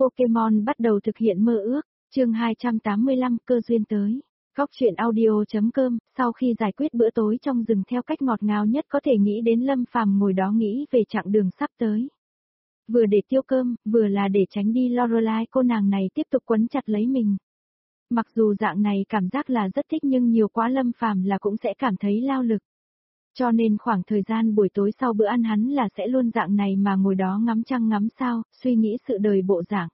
Pokemon bắt đầu thực hiện mơ ước, chương 285 cơ duyên tới. Góc truyện audio.com, sau khi giải quyết bữa tối trong rừng theo cách ngọt ngào nhất có thể nghĩ đến Lâm Phàm ngồi đó nghĩ về chặng đường sắp tới. Vừa để tiêu cơm, vừa là để tránh đi Lorelai cô nàng này tiếp tục quấn chặt lấy mình. Mặc dù dạng này cảm giác là rất thích nhưng nhiều quá Lâm Phàm là cũng sẽ cảm thấy lao lực. Cho nên khoảng thời gian buổi tối sau bữa ăn hắn là sẽ luôn dạng này mà ngồi đó ngắm trăng ngắm sao, suy nghĩ sự đời bộ dạng.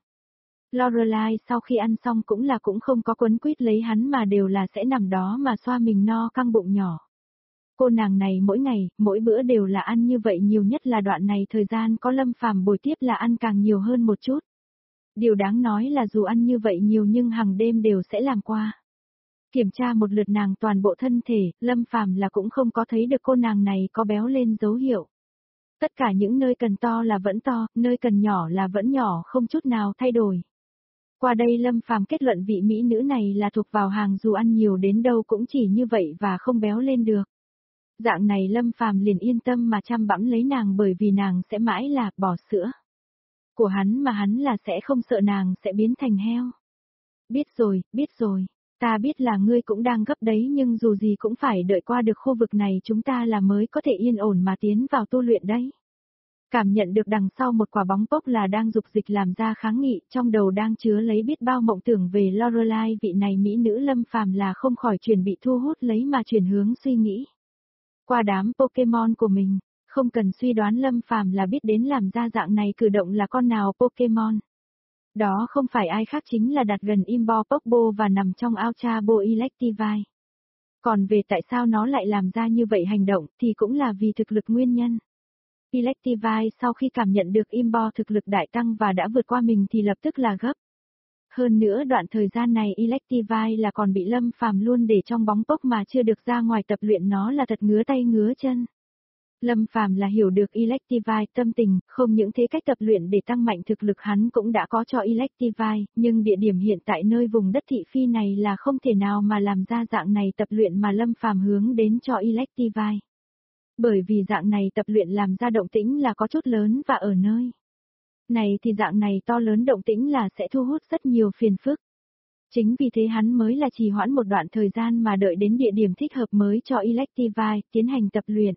Lorelai sau khi ăn xong cũng không có quấn quýt lấy hắn mà đều là sẽ nằm đó mà xoa mình no căng bụng nhỏ. Cô nàng này mỗi ngày, mỗi bữa đều là ăn như vậy, nhiều nhất là đoạn này thời gian có Lâm Phàm bồi tiếp là ăn càng nhiều hơn một chút. Điều đáng nói là dù ăn như vậy nhiều nhưng hàng đêm đều sẽ làm qua. Kiểm tra một lượt nàng toàn bộ thân thể, Lâm Phàm là cũng không có thấy được cô nàng này có béo lên dấu hiệu. Tất cả những nơi cần to là vẫn to, nơi cần nhỏ là vẫn nhỏ, không chút nào thay đổi. Qua đây Lâm Phàm kết luận vị mỹ nữ này là thuộc vào hàng dù ăn nhiều đến đâu cũng chỉ như vậy và không béo lên được. Dạng này Lâm Phàm liền yên tâm mà chăm bẵm lấy nàng bởi vì nàng sẽ mãi là bò sữa của hắn mà hắn là sẽ không sợ nàng sẽ biến thành heo. Biết rồi, ta biết là ngươi cũng đang gấp đấy nhưng dù gì cũng phải đợi qua được khu vực này chúng ta là mới có thể yên ổn mà tiến vào tu luyện đấy. Cảm nhận được đằng sau một quả bóng pốc là đang dục dịch làm ra kháng nghị, trong đầu đang chứa lấy biết bao mộng tưởng về Lorelai vị này mỹ nữ Lâm Phàm là không khỏi chuyển bị thu hút lấy mà chuyển hướng suy nghĩ. Qua đám Pokemon của mình, không cần suy đoán Lâm Phàm là biết đến làm ra dạng này cử động là con nào Pokemon. Đó không phải ai khác chính là đặt gần Imbo Pokebo và nằm trong Ultra Ball Electivire. Còn về tại sao nó lại làm ra như vậy hành động thì cũng là vì thực lực nguyên nhân. Electivire sau khi cảm nhận được Imbo thực lực đại tăng và đã vượt qua mình thì lập tức là gấp. Hơn nữa đoạn thời gian này Electivire là còn bị Lâm Phàm luôn để trong bóng pốc mà chưa được ra ngoài tập luyện, nó là thật ngứa tay ngứa chân. Lâm Phàm là hiểu được Electivire tâm tình, không những thế cách tập luyện để tăng mạnh thực lực hắn cũng đã có cho Electivire, nhưng địa điểm hiện tại nơi vùng đất thị phi này là không thể nào mà làm ra dạng này tập luyện mà Lâm Phàm hướng đến cho Electivire. Bởi vì dạng này tập luyện làm ra động tĩnh là có chút lớn và ở nơi này thì dạng này to lớn động tĩnh là sẽ thu hút rất nhiều phiền phức. Chính vì thế hắn mới là trì hoãn một đoạn thời gian mà đợi đến địa điểm thích hợp mới cho Electivire tiến hành tập luyện.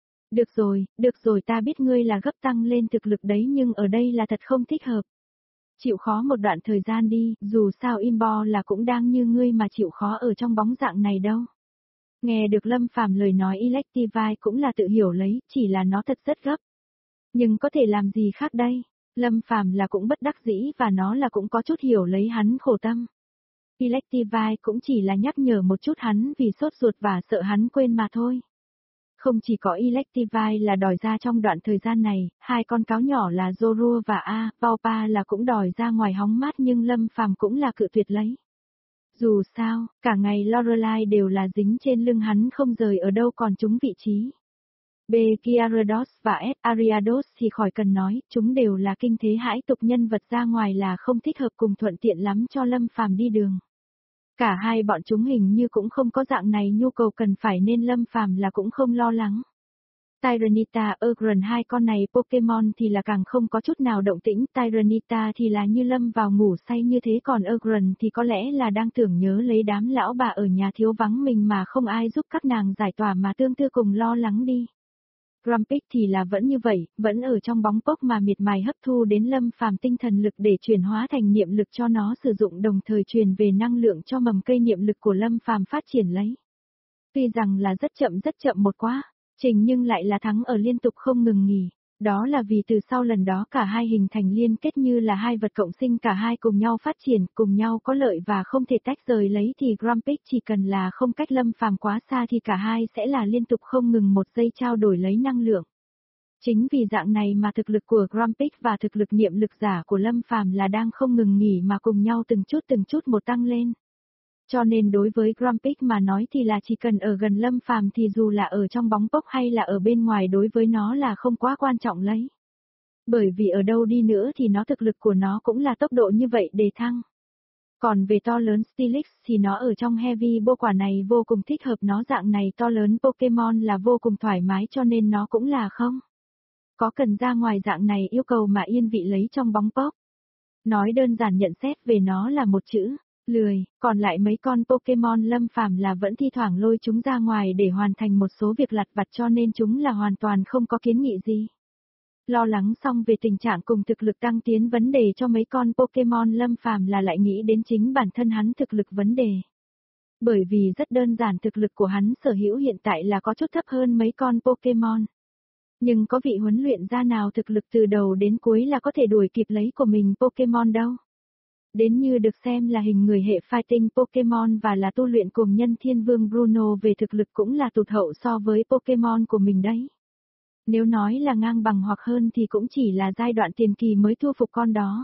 Được rồi ta biết ngươi là gấp tăng lên thực lực đấy nhưng ở đây là thật không thích hợp. Chịu khó một đoạn thời gian đi, dù sao Imbo là cũng đang như ngươi mà chịu khó ở trong bóng dạng này đâu. Nghe được Lâm Phàm lời nói Electivire cũng là tự hiểu lấy, chỉ là nó thật rất gấp. Nhưng có thể làm gì khác đây? Lâm Phàm là cũng bất đắc dĩ và nó là cũng có chút hiểu lấy hắn khổ tâm. Electivire cũng chỉ là nhắc nhở một chút hắn vì sốt ruột và sợ hắn quên mà thôi. Không chỉ có Electivire là đòi ra trong đoạn thời gian này, hai con cáo nhỏ là Zorua và Paupa là cũng đòi ra ngoài hóng mát nhưng Lâm Phàm cũng là cự tuyệt lấy. Dù sao, cả ngày Lorelai đều là dính trên lưng hắn không rời ở đâu còn chúng vị trí. B. Gyarados và S. Ariados thì khỏi cần nói, chúng đều là kinh thế hãi tục nhân vật ra ngoài là không thích hợp cùng thuận tiện lắm cho Lâm Phàm đi đường. Cả hai bọn chúng hình như cũng không có dạng này nhu cầu cần phải nên Lâm Phàm là cũng không lo lắng. Tyranitar, Ugrun hai con này Pokemon thì là càng không có chút nào động tĩnh, Tyranitar thì là như lâm vào ngủ say như thế còn Ugrun thì có lẽ là đang tưởng nhớ lấy đám lão bà ở nhà thiếu vắng mình mà không ai giúp các nàng giải tỏa mà tương tư cùng lo lắng đi. Grumpig thì là vẫn như vậy, vẫn ở trong bóng pốc mà miệt mài hấp thu đến Lâm Phàm tinh thần lực để chuyển hóa thành niệm lực cho nó sử dụng đồng thời truyền về năng lượng cho mầm cây niệm lực của Lâm Phàm phát triển lấy. Tuy rằng là rất chậm một quá trình nhưng lại là thắng ở liên tục không ngừng nghỉ. Đó là vì từ sau lần đó cả hai hình thành liên kết như là hai vật cộng sinh cả hai cùng nhau phát triển, cùng nhau có lợi và không thể tách rời lấy thì Grumpig chỉ cần là không cách Lâm Phàm quá xa thì cả hai sẽ là liên tục không ngừng một giây trao đổi lấy năng lượng. Chính vì dạng này mà thực lực của Grumpig và thực lực niệm lực giả của Lâm Phàm là đang không ngừng nghỉ mà cùng nhau từng chút một tăng lên. Cho nên đối với Grumpig mà nói thì là chỉ cần ở gần Lâm Phàm thì dù là ở trong bóng pốc hay là ở bên ngoài đối với nó là không quá quan trọng lấy. Bởi vì ở đâu đi nữa thì nó thực lực của nó cũng là tốc độ như vậy đề thăng. Còn về to lớn Steelix thì nó ở trong Heavy Ball quả này vô cùng thích hợp nó dạng này to lớn Pokemon là vô cùng thoải mái cho nên nó cũng là không có cần ra ngoài dạng này yêu cầu mà yên vị lấy trong bóng pốc. Nói đơn giản nhận xét về nó là một chữ, lười, còn lại mấy con Pokemon Lâm Phàm là vẫn thi thoảng lôi chúng ra ngoài để hoàn thành một số việc lặt vặt cho nên chúng là hoàn toàn không có kiến nghị gì. Lo lắng xong về tình trạng cùng thực lực tăng tiến vấn đề cho mấy con Pokemon Lâm Phàm là lại nghĩ đến chính bản thân hắn thực lực vấn đề. Bởi vì rất đơn giản thực lực của hắn sở hữu hiện tại là có chút thấp hơn mấy con Pokemon. Nhưng có vị huấn luyện gia nào thực lực từ đầu đến cuối là có thể đuổi kịp lấy của mình Pokemon đâu. Đến như được xem là hình người hệ fighting Pokemon và là tu luyện cùng nhân thiên vương Bruno về thực lực cũng là tụt hậu so với Pokemon của mình đấy. Nếu nói là ngang bằng hoặc hơn thì cũng chỉ là giai đoạn tiền kỳ mới thu phục con đó.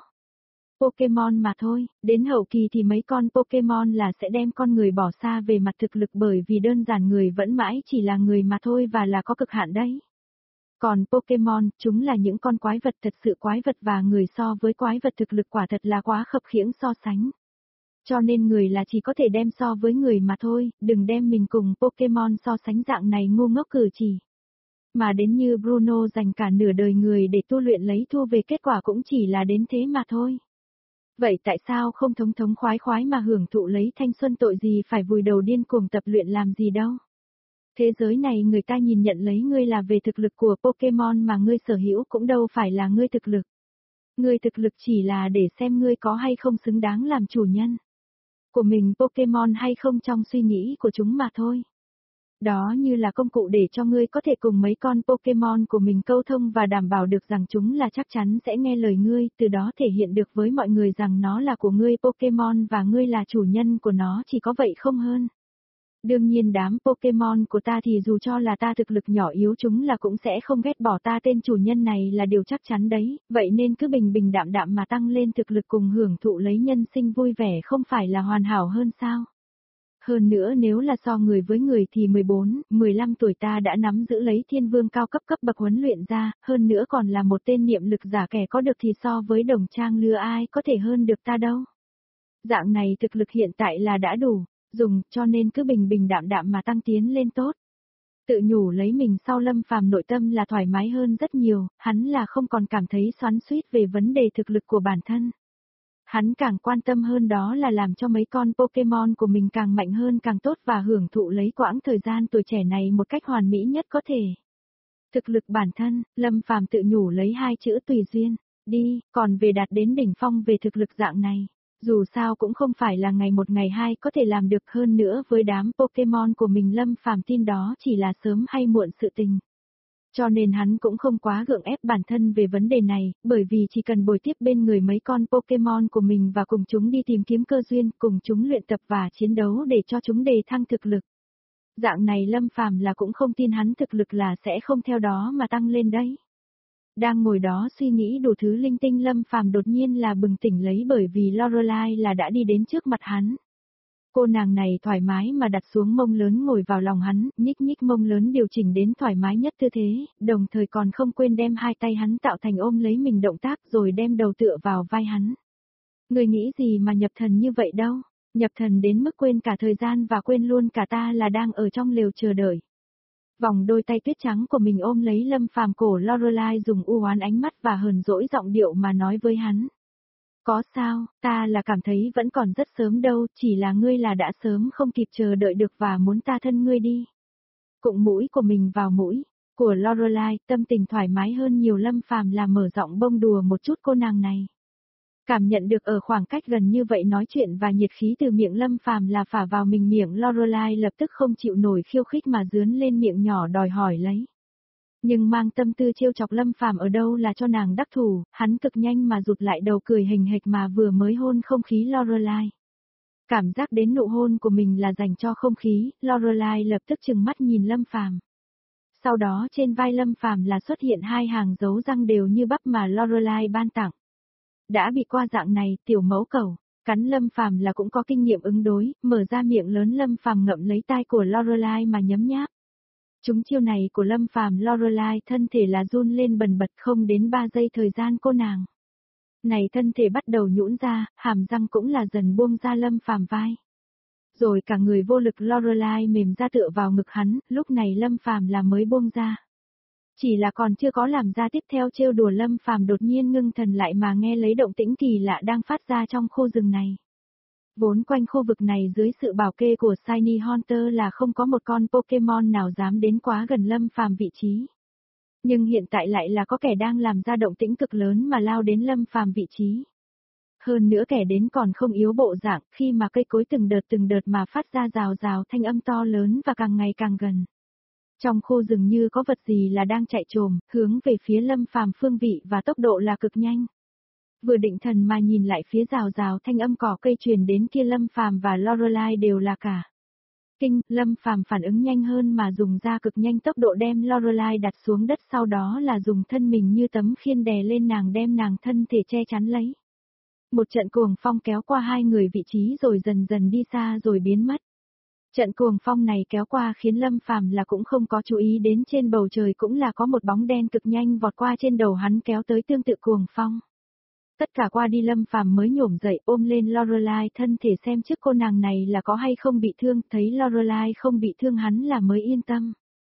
Pokemon mà thôi, đến hậu kỳ thì mấy con Pokemon là sẽ đem con người bỏ xa về mặt thực lực bởi vì đơn giản người vẫn mãi chỉ là người mà thôi và là có cực hạn đấy. Còn Pokemon, chúng là những con quái vật thật sự quái vật và người so với quái vật thực lực quả thật là quá khập khiễng so sánh. Cho nên người là chỉ có thể đem so với người mà thôi, đừng đem mình cùng Pokemon so sánh dạng này ngu ngốc cử chỉ. Mà đến như Bruno dành cả nửa đời người để tu luyện lấy thu về kết quả cũng chỉ là đến thế mà thôi. Vậy tại sao không thống thống khoái khoái mà hưởng thụ lấy thanh xuân tội gì phải vùi đầu điên cuồng tập luyện làm gì đâu? Thế giới này người ta nhìn nhận lấy ngươi là về thực lực của Pokemon mà ngươi sở hữu cũng đâu phải là ngươi thực lực. Ngươi thực lực chỉ là để xem ngươi có hay không xứng đáng làm chủ nhân của mình Pokemon hay không trong suy nghĩ của chúng mà thôi. Đó như là công cụ để cho ngươi có thể cùng mấy con Pokemon của mình câu thông và đảm bảo được rằng chúng là chắc chắn sẽ nghe lời ngươi, từ đó thể hiện được với mọi người rằng nó là của ngươi Pokemon và ngươi là chủ nhân của nó chỉ có vậy không hơn. Đương nhiên đám Pokemon của ta thì dù cho là ta thực lực nhỏ yếu chúng là cũng sẽ không ghét bỏ ta tên chủ nhân này là điều chắc chắn đấy, vậy nên cứ bình bình đạm đạm mà tăng lên thực lực cùng hưởng thụ lấy nhân sinh vui vẻ không phải là hoàn hảo hơn sao? Hơn nữa nếu là so người với người thì 14, 15 tuổi ta đã nắm giữ lấy thiên vương cao cấp cấp bậc huấn luyện ra, hơn nữa còn là một tên niệm lực giả kẻ có được thì so với đồng trang lứa ai có thể hơn được ta đâu. Dạng này thực lực hiện tại là đã đủ, dùng cho nên cứ bình bình đạm đạm mà tăng tiến lên tốt. Tự nhủ lấy mình sau Lâm Phàm nội tâm là thoải mái hơn rất nhiều, hắn là không còn cảm thấy xoắn xuýt về vấn đề thực lực của bản thân. Hắn càng quan tâm hơn đó là làm cho mấy con Pokemon của mình càng mạnh hơn càng tốt và hưởng thụ lấy quãng thời gian tuổi trẻ này một cách hoàn mỹ nhất có thể. Thực lực bản thân, Lâm Phàm tự nhủ lấy hai chữ tùy duyên, đi, còn về đạt đến đỉnh phong về thực lực dạng này. Dù sao cũng không phải là ngày một ngày hai có thể làm được hơn nữa với đám Pokemon của mình Lâm Phàm tin đó chỉ là sớm hay muộn sự tình. Cho nên hắn cũng không quá gượng ép bản thân về vấn đề này, bởi vì chỉ cần bồi tiếp bên người mấy con Pokemon của mình và cùng chúng đi tìm kiếm cơ duyên, cùng chúng luyện tập và chiến đấu để cho chúng đề thăng thực lực. Dạng này Lâm Phàm là cũng không tin hắn thực lực là sẽ không theo đó mà tăng lên đấy. Đang ngồi đó suy nghĩ đủ thứ linh tinh Lâm Phàm đột nhiên là bừng tỉnh lấy bởi vì Lorelai là đã đi đến trước mặt hắn. Cô nàng này thoải mái mà đặt xuống mông lớn ngồi vào lòng hắn, nhích nhích mông lớn điều chỉnh đến thoải mái nhất tư thế, đồng thời còn không quên đem hai tay hắn tạo thành ôm lấy mình động tác rồi đem đầu tựa vào vai hắn. Người nghĩ gì mà nhập thần như vậy đâu, nhập thần đến mức quên cả thời gian và quên luôn cả ta là đang ở trong lều chờ đợi. Vòng đôi tay tuyết trắng của mình ôm lấy Lâm Phàm cổ Lorelai dùng u oán ánh mắt và hờn dỗi giọng điệu mà nói với hắn. Có sao, ta là cảm thấy vẫn còn rất sớm đâu, chỉ là ngươi là đã sớm không kịp chờ đợi được và muốn ta thân ngươi đi. Cụng mũi của mình vào mũi, của Lorelai, tâm tình thoải mái hơn nhiều Lâm Phàm là mở giọng bông đùa một chút cô nàng này. Cảm nhận được ở khoảng cách gần như vậy nói chuyện và nhiệt khí từ miệng Lâm Phàm là phả vào mình miệng Lorelai lập tức không chịu nổi khiêu khích mà dướn lên miệng nhỏ đòi hỏi lấy. Nhưng mang tâm tư trêu chọc Lâm Phàm ở đâu là cho nàng đắc thủ, hắn cực nhanh mà rụt lại đầu cười hình hệt mà vừa mới hôn không khí Lorelai. Cảm giác đến nụ hôn của mình là dành cho không khí, Lorelai lập tức trừng mắt nhìn Lâm Phàm. Sau đó trên vai Lâm Phàm là xuất hiện hai hàng dấu răng đều như bắp mà Lorelai ban tặng. Đã bị qua dạng này, tiểu mẫu cẩu, cắn Lâm Phàm là cũng có kinh nghiệm ứng đối, mở ra miệng lớn Lâm Phàm ngậm lấy tai của Lorelai mà nhấm nháp. Chúng chiêu này của Lâm Phàm Lorelai thân thể là run lên bần bật không đến 3 giây thời gian cô nàng. Này thân thể bắt đầu nhũn ra, hàm răng cũng là dần buông ra Lâm Phàm vai. Rồi cả người vô lực Lorelai mềm ra tựa vào ngực hắn, lúc này Lâm Phàm là mới buông ra. Chỉ là còn chưa có làm ra tiếp theo trêu đùa Lâm Phàm đột nhiên ngưng thần lại mà nghe lấy động tĩnh kỳ lạ đang phát ra trong khu rừng này. Vốn quanh khu vực này dưới sự bảo kê của Shiny Hunter là không có một con Pokemon nào dám đến quá gần Lâm Phàm vị trí. Nhưng hiện tại lại là có kẻ đang làm ra động tĩnh cực lớn mà lao đến Lâm Phàm vị trí. Hơn nữa kẻ đến còn không yếu bộ dạng khi mà cây cối từng đợt mà phát ra rào rào thanh âm to lớn và càng ngày càng gần. Trong khu rừng như có vật gì là đang chạy trồm, hướng về phía Lâm Phàm phương vị và tốc độ là cực nhanh. Vừa định thần mà nhìn lại phía rào rào thanh âm cỏ cây truyền đến kia Lâm Phàm và Lorelai đều là cả. Kinh, Lâm Phàm phản ứng nhanh hơn mà dùng ra cực nhanh tốc độ đem Lorelai đặt xuống đất, sau đó là dùng thân mình như tấm khiên đè lên nàng đem nàng thân thể che chắn lấy. Một trận cuồng phong kéo qua hai người vị trí rồi dần dần đi xa rồi biến mất. Trận cuồng phong này kéo qua khiến Lâm Phàm là cũng không có chú ý đến trên bầu trời cũng là có một bóng đen cực nhanh vọt qua trên đầu hắn kéo tới tương tự cuồng phong. Tất cả qua đi Lâm Phàm mới nhổm dậy ôm lên Lorelai thân thể xem trước cô nàng này là có hay không bị thương, thấy Lorelai không bị thương hắn là mới yên tâm.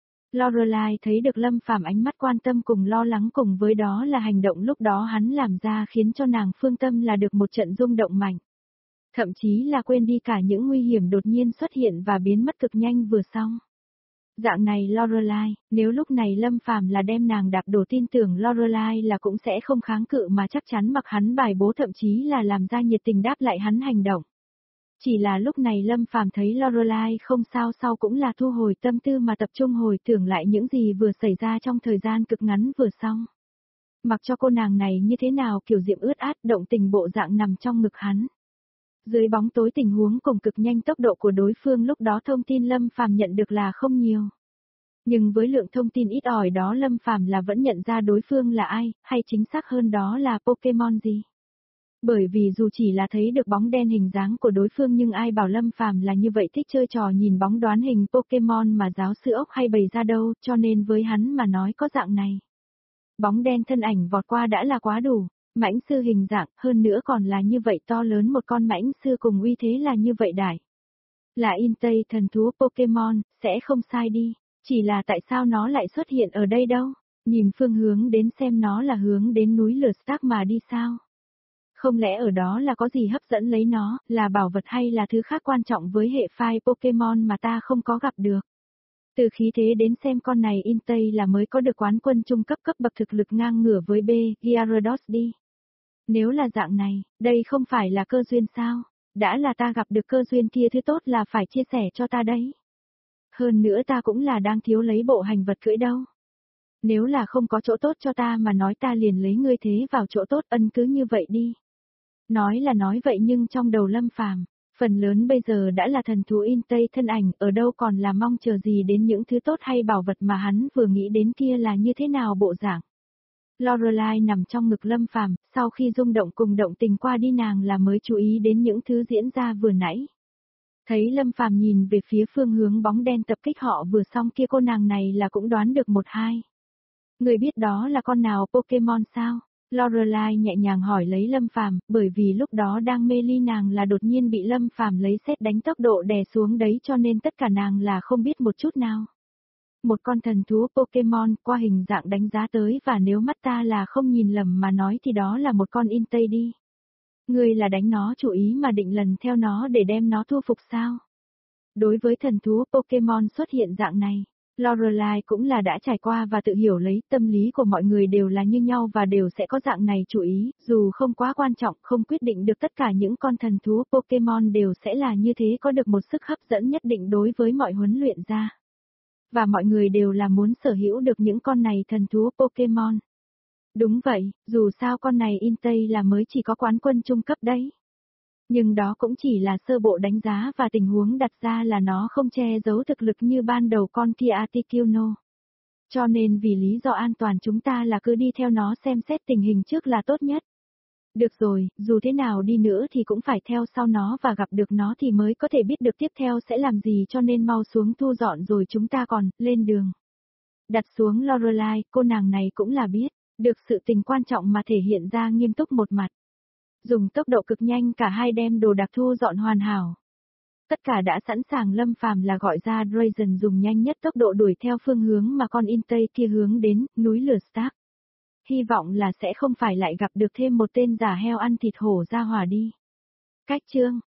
Lorelai thấy được Lâm Phàm ánh mắt quan tâm cùng lo lắng cùng với đó là hành động lúc đó hắn làm ra khiến cho nàng phương tâm là được một trận rung động mạnh. Thậm chí là quên đi cả những nguy hiểm đột nhiên xuất hiện và biến mất cực nhanh vừa xong. Dạng này Lorelai, nếu lúc này Lâm Phàm là đem nàng đạp đổ tin tưởng Lorelai là cũng sẽ không kháng cự mà chắc chắn mặc hắn bài bố thậm chí là làm ra nhiệt tình đáp lại hắn hành động. Chỉ là lúc này Lâm Phàm thấy Lorelai không sao sau cũng là thu hồi tâm tư mà tập trung hồi tưởng lại những gì vừa xảy ra trong thời gian cực ngắn vừa xong. Mặc cho cô nàng này như thế nào kiểu diệm ướt át động tình bộ dạng nằm trong ngực hắn. Dưới bóng tối tình huống cùng cực nhanh tốc độ của đối phương lúc đó thông tin Lâm Phàm nhận được là không nhiều. Nhưng với lượng thông tin ít ỏi đó Lâm Phàm là vẫn nhận ra đối phương là ai, hay chính xác hơn đó là Pokemon gì. Bởi vì dù chỉ là thấy được bóng đen hình dáng của đối phương nhưng ai bảo Lâm Phàm là như vậy thích chơi trò nhìn bóng đoán hình Pokemon mà giáo sư ốc hay bày ra đâu, cho nên với hắn mà nói có dạng này. Bóng đen thân ảnh vọt qua đã là quá đủ. Mãnh sư hình dạng, hơn nữa còn là như vậy to lớn một con mãnh sư cùng uy thế là như vậy đại. Là Intei thần thú Pokemon, sẽ không sai đi, chỉ là tại sao nó lại xuất hiện ở đây đâu, nhìn phương hướng đến xem nó là hướng đến núi lửa Stark mà đi sao. Không lẽ ở đó là có gì hấp dẫn lấy nó, là bảo vật hay là thứ khác quan trọng với hệ phái Pokemon mà ta không có gặp được. Từ khí thế đến xem con này Intei là mới có được quán quân trung cấp cấp bậc thực lực ngang ngửa với B, Gyarados đi. Nếu là dạng này, đây không phải là cơ duyên sao? Đã là ta gặp được cơ duyên kia thứ tốt là phải chia sẻ cho ta đấy. Hơn nữa ta cũng là đang thiếu lấy bộ hành vật cưỡi đâu. Nếu là không có chỗ tốt cho ta mà nói ta liền lấy ngươi thế vào chỗ tốt ân cứ như vậy đi. Nói là nói vậy nhưng trong đầu Lâm Phàm phần lớn bây giờ đã là thần thú Intei thân ảnh ở đâu còn là mong chờ gì đến những thứ tốt hay bảo vật mà hắn vừa nghĩ đến kia là như thế nào bộ dạng. Lorelai nằm trong ngực Lâm Phàm, sau khi rung động cùng động tình qua đi nàng là mới chú ý đến những thứ diễn ra vừa nãy. Thấy Lâm Phàm nhìn về phía phương hướng bóng đen tập kích họ vừa xong kia cô nàng này là cũng đoán được một hai. Người biết đó là con nào Pokemon sao? Lorelai nhẹ nhàng hỏi lấy Lâm Phàm, bởi vì lúc đó đang mê ly nàng là đột nhiên bị Lâm Phàm lấy sét đánh tốc độ đè xuống đấy cho nên tất cả nàng là không biết một chút nào. Một con thần thú Pokemon qua hình dạng đánh giá tới và nếu mắt ta là không nhìn lầm mà nói thì đó là một con Intei đi. Ngươi là đánh nó chủ ý mà định lần theo nó để đem nó thu phục sao? Đối với thần thú Pokemon xuất hiện dạng này, Lorelai cũng là đã trải qua và tự hiểu lấy tâm lý của mọi người đều là như nhau và đều sẽ có dạng này chủ ý, dù không quá quan trọng không quyết định được tất cả những con thần thú Pokemon đều sẽ là như thế có được một sức hấp dẫn nhất định đối với mọi huấn luyện gia. Và mọi người đều là muốn sở hữu được những con này thần thú Pokemon. Đúng vậy, dù sao con này Intei là mới chỉ có quán quân trung cấp đấy. Nhưng đó cũng chỉ là sơ bộ đánh giá và tình huống đặt ra là nó không che giấu thực lực như ban đầu con kia Articuno. Cho nên vì lý do an toàn chúng ta là cứ đi theo nó xem xét tình hình trước là tốt nhất. Được rồi, dù thế nào đi nữa thì cũng phải theo sau nó và gặp được nó thì mới có thể biết được tiếp theo sẽ làm gì cho nên mau xuống thu dọn rồi chúng ta còn, lên đường. Đặt xuống Lorelai, cô nàng này cũng là biết, được sự tình quan trọng mà thể hiện ra nghiêm túc một mặt. Dùng tốc độ cực nhanh cả hai đem đồ đạc thu dọn hoàn hảo. Tất cả đã sẵn sàng, Lâm Phàm là gọi ra Dragon dùng nhanh nhất tốc độ đuổi theo phương hướng mà con in Tây kia hướng đến, núi lửa Stark. Hy vọng là sẽ không phải lại gặp được thêm một tên giả heo ăn thịt hổ ra hỏa đi. Cách chương